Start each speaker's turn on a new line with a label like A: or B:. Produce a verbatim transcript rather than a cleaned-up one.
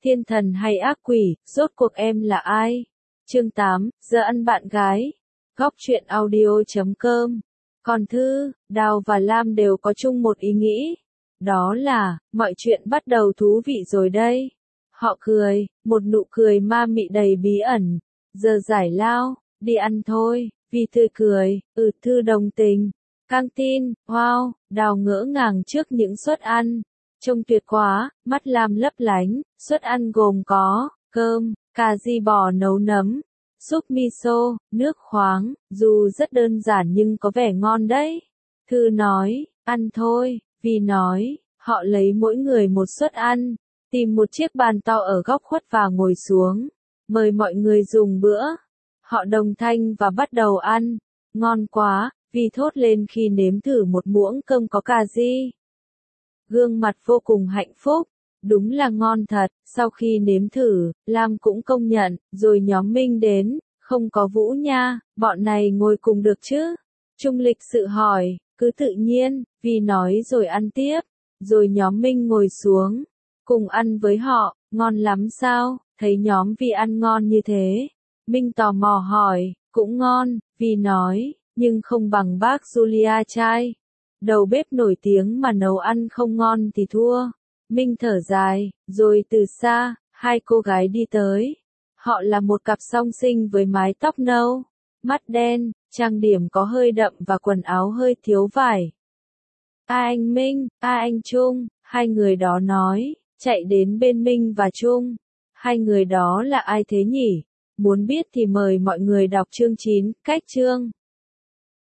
A: Thiên thần hay ác quỷ, rốt cuộc em là ai? Chương tám, giờ ăn bạn gái. Góc truyện audio chấm com. Còn Thư, Đào và Lam đều có chung một ý nghĩ. Đó là, mọi chuyện bắt đầu thú vị rồi đây. Họ cười, một nụ cười ma mị đầy bí ẩn. Giờ giải lao, đi ăn thôi, vì Thư cười, ừ Thư đồng tình. Căng tin, wow, Đào ngỡ ngàng trước những suất ăn. Trông tuyệt quá, mắt Lam lấp lánh, suất ăn gồm có, cơm, cà ri bò nấu nấm, súp miso, nước khoáng, dù rất đơn giản nhưng có vẻ ngon đấy. Thư nói, ăn thôi, vì nói, họ lấy mỗi người một suất ăn, tìm một chiếc bàn to ở góc khuất và ngồi xuống, mời mọi người dùng bữa. Họ đồng thanh và bắt đầu ăn, ngon quá, vì thốt lên khi nếm thử một muỗng cơm có cà ri. Gương mặt vô cùng hạnh phúc, đúng là ngon thật, sau khi nếm thử, Lam cũng công nhận, rồi nhóm Minh đến, không có Vũ nha, bọn này ngồi cùng được chứ? Trung lịch sự hỏi, cứ tự nhiên, vì nói rồi ăn tiếp, rồi nhóm Minh ngồi xuống, cùng ăn với họ, ngon lắm sao, thấy nhóm Vi ăn ngon như thế. Minh tò mò hỏi, cũng ngon, vì nói, nhưng không bằng bác Julia trai. Đầu bếp nổi tiếng mà nấu ăn không ngon thì thua. Minh thở dài, rồi từ xa, hai cô gái đi tới. Họ là một cặp song sinh với mái tóc nâu, mắt đen, trang điểm có hơi đậm và quần áo hơi thiếu vải. A anh Minh, a anh Trung, hai người đó nói, chạy đến bên Minh và Trung. Hai người đó là ai thế nhỉ? Muốn biết thì mời mọi người đọc chương chín, cách chương.